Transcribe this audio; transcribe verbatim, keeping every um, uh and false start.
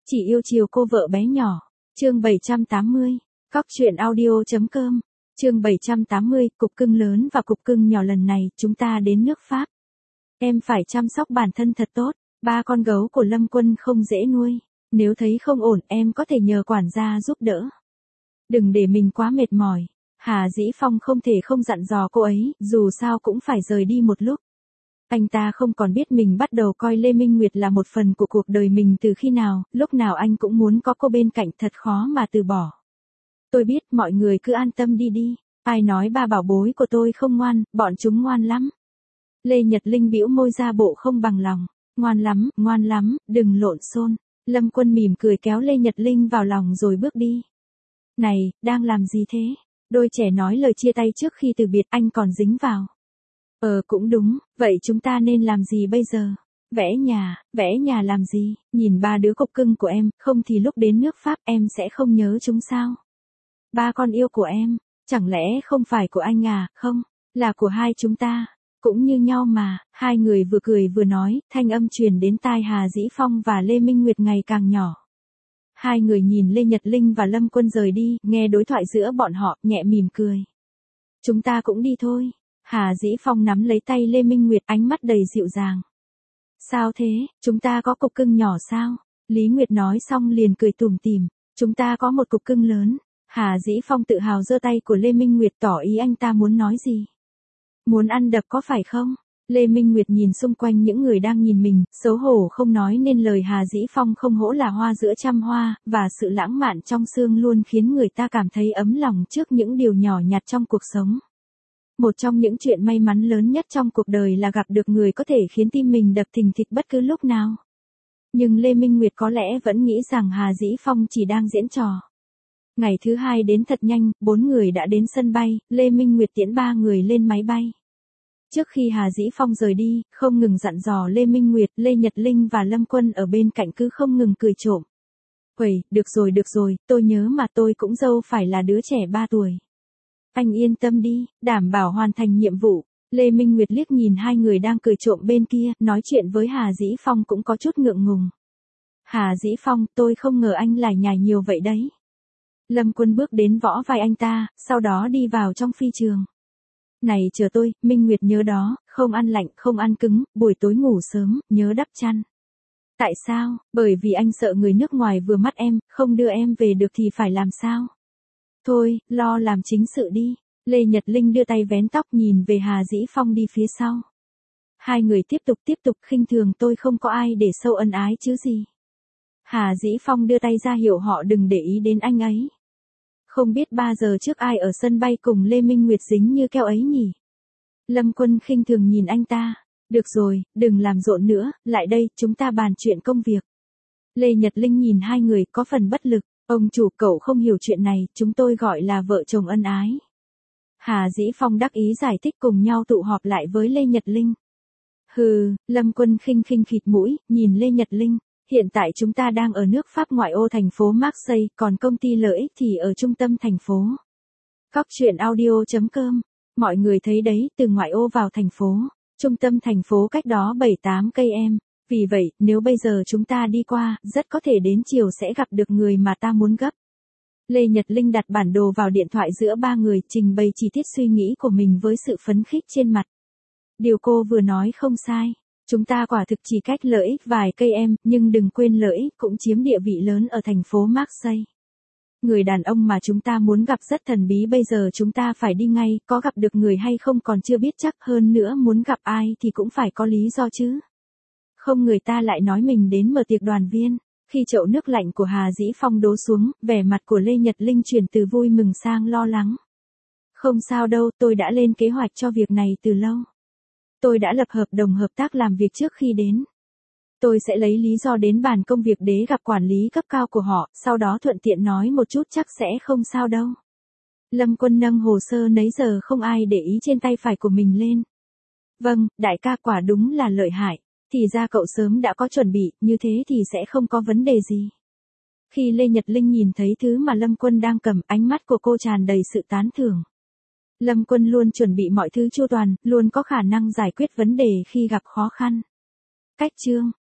Chỉ yêu chiều cô vợ bé nhỏ. Chương bảy trăm tám mươi. Cóc truyện audio.com. Chương bảy trăm tám mươi, cục cưng lớn và cục cưng nhỏ. Lần này chúng ta đến nước Pháp. Em phải chăm sóc bản thân thật tốt. Ba con gấu của Lâm Quân không dễ nuôi. Nếu thấy không ổn em có thể nhờ quản gia giúp đỡ. Đừng để mình quá mệt mỏi. Hà Dĩ Phong không thể không dặn dò cô ấy, dù sao cũng phải rời đi một lúc. Anh ta không còn biết mình bắt đầu coi Lê Minh Nguyệt là một phần của cuộc đời mình từ khi nào, lúc nào anh cũng muốn có cô bên cạnh, thật khó mà từ bỏ. Tôi biết, mọi người cứ an tâm đi đi. Ai nói ba bảo bối của tôi không ngoan, bọn chúng ngoan lắm. Lê Nhật Linh bĩu môi ra bộ không bằng lòng. Ngoan lắm, ngoan lắm, đừng lộn xộn. Lâm Quân mỉm cười kéo Lê Nhật Linh vào lòng rồi bước đi. Này, đang làm gì thế? Đôi trẻ nói lời chia tay trước khi từ biệt, anh còn dính vào. Ờ cũng đúng, vậy chúng ta nên làm gì bây giờ? Vẽ nhà, vẽ nhà làm gì? Nhìn ba đứa cục cưng của em, không thì lúc đến nước Pháp em sẽ không nhớ chúng sao? Ba con yêu của em, chẳng lẽ không phải của anh à? Không, là của hai chúng ta. Cũng như nhau mà. Hai người vừa cười vừa nói, thanh âm truyền đến tai Hà Dĩ Phong và Lê Minh Nguyệt ngày càng nhỏ. Hai người nhìn Lê Nhật Linh và Lâm Quân rời đi, nghe đối thoại giữa bọn họ, nhẹ mỉm cười. Chúng ta cũng đi thôi. Hà Dĩ Phong nắm lấy tay Lê Minh Nguyệt, ánh mắt đầy dịu dàng. Sao thế, chúng ta có cục cưng nhỏ sao? Lý Nguyệt nói xong liền cười tủm tỉm. Chúng ta có một cục cưng lớn. Hà Dĩ Phong tự hào giơ tay của Lê Minh Nguyệt tỏ ý anh ta muốn nói gì. Muốn ăn đập có phải không? Lê Minh Nguyệt nhìn xung quanh những người đang nhìn mình, xấu hổ không nói nên lời. Hà Dĩ Phong không hổ là hoa giữa trăm hoa, và sự lãng mạn trong xương luôn khiến người ta cảm thấy ấm lòng trước những điều nhỏ nhặt trong cuộc sống. Một trong những chuyện may mắn lớn nhất trong cuộc đời là gặp được người có thể khiến tim mình đập thình thịch bất cứ lúc nào. Nhưng Lê Minh Nguyệt có lẽ vẫn nghĩ rằng Hà Dĩ Phong chỉ đang diễn trò. Ngày thứ hai đến thật nhanh, bốn người đã đến sân bay, Lê Minh Nguyệt tiễn ba người lên máy bay. Trước khi Hà Dĩ Phong rời đi, không ngừng dặn dò Lê Minh Nguyệt, Lê Nhật Linh và Lâm Quân ở bên cạnh cứ không ngừng cười trộm. Uầy, được rồi được rồi, tôi nhớ mà, tôi cũng dâu phải là đứa trẻ ba tuổi. Anh yên tâm đi, đảm bảo hoàn thành nhiệm vụ. Lê Minh Nguyệt liếc nhìn hai người đang cười trộm bên kia, nói chuyện với Hà Dĩ Phong cũng có chút ngượng ngùng. Hà Dĩ Phong, tôi không ngờ anh lải nhải nhiều vậy đấy. Lâm Quân bước đến võ vai anh ta, sau đó đi vào trong phi trường. Này chờ tôi, Minh Nguyệt nhớ đó, không ăn lạnh, không ăn cứng, buổi tối ngủ sớm, nhớ đắp chăn. Tại sao? Bởi vì anh sợ người nước ngoài vừa mắt em, không đưa em về được thì phải làm sao? Thôi, lo làm chính sự đi. Lê Nhật Linh đưa tay vén tóc nhìn về Hà Dĩ Phong đi phía sau. Hai người tiếp tục tiếp tục khinh thường, tôi không có ai để sâu ân ái chứ gì. Hà Dĩ Phong đưa tay ra hiệu họ đừng để ý đến anh ấy. Không biết ba giờ trước ai ở sân bay cùng Lê Minh Nguyệt dính như keo ấy nhỉ? Lâm Quân khinh thường nhìn anh ta. Được rồi, đừng làm rộn nữa, lại đây, chúng ta bàn chuyện công việc. Lê Nhật Linh nhìn hai người có phần bất lực. Ông chủ, cậu không hiểu chuyện này, chúng tôi gọi là vợ chồng ân ái. Hà Dĩ Phong đắc ý giải thích, cùng nhau tụ họp lại với Lê Nhật Linh. Hừ, Lâm Quân khinh khinh khịt mũi, nhìn Lê Nhật Linh. Hiện tại chúng ta đang ở nước Pháp ngoại ô thành phố Marseille, còn công ty lợi ích thì ở trung tâm thành phố. Cóc truyện audio.com. Mọi người thấy đấy, từ ngoại ô vào thành phố, trung tâm thành phố cách đó bảy tám cây em. Vì vậy, nếu bây giờ chúng ta đi qua, rất có thể đến chiều sẽ gặp được người mà ta muốn gấp. Lê Nhật Linh đặt bản đồ vào điện thoại giữa ba người, trình bày chi tiết suy nghĩ của mình với sự phấn khích trên mặt. Điều cô vừa nói không sai. Chúng ta quả thực chỉ cách lợi ích vài cây em, nhưng đừng quên lợi ích cũng chiếm địa vị lớn ở thành phố Marseille. Người đàn ông mà chúng ta muốn gặp rất thần bí, bây giờ chúng ta phải đi ngay, có gặp được người hay không còn chưa biết chắc, hơn nữa muốn gặp ai thì cũng phải có lý do chứ. Không người ta lại nói mình đến mở tiệc đoàn viên. Khi chậu nước lạnh của Hà Dĩ Phong đổ xuống, vẻ mặt của Lê Nhật Linh chuyển từ vui mừng sang lo lắng. Không sao đâu, tôi đã lên kế hoạch cho việc này từ lâu. Tôi đã lập hợp đồng hợp tác làm việc trước khi đến. Tôi sẽ lấy lý do đến bàn công việc để gặp quản lý cấp cao của họ, sau đó thuận tiện nói một chút, chắc sẽ không sao đâu. Lâm Quân nâng hồ sơ nấy giờ không ai để ý trên tay phải của mình lên. Vâng, đại ca quả đúng là lợi hại. Thì ra cậu sớm đã có chuẩn bị, như thế thì sẽ không có vấn đề gì. Khi Lê Nhật Linh nhìn thấy thứ mà Lâm Quân đang cầm, ánh mắt của cô tràn đầy sự tán thưởng. Lâm Quân luôn chuẩn bị mọi thứ chu toàn, luôn có khả năng giải quyết vấn đề khi gặp khó khăn. Cách chương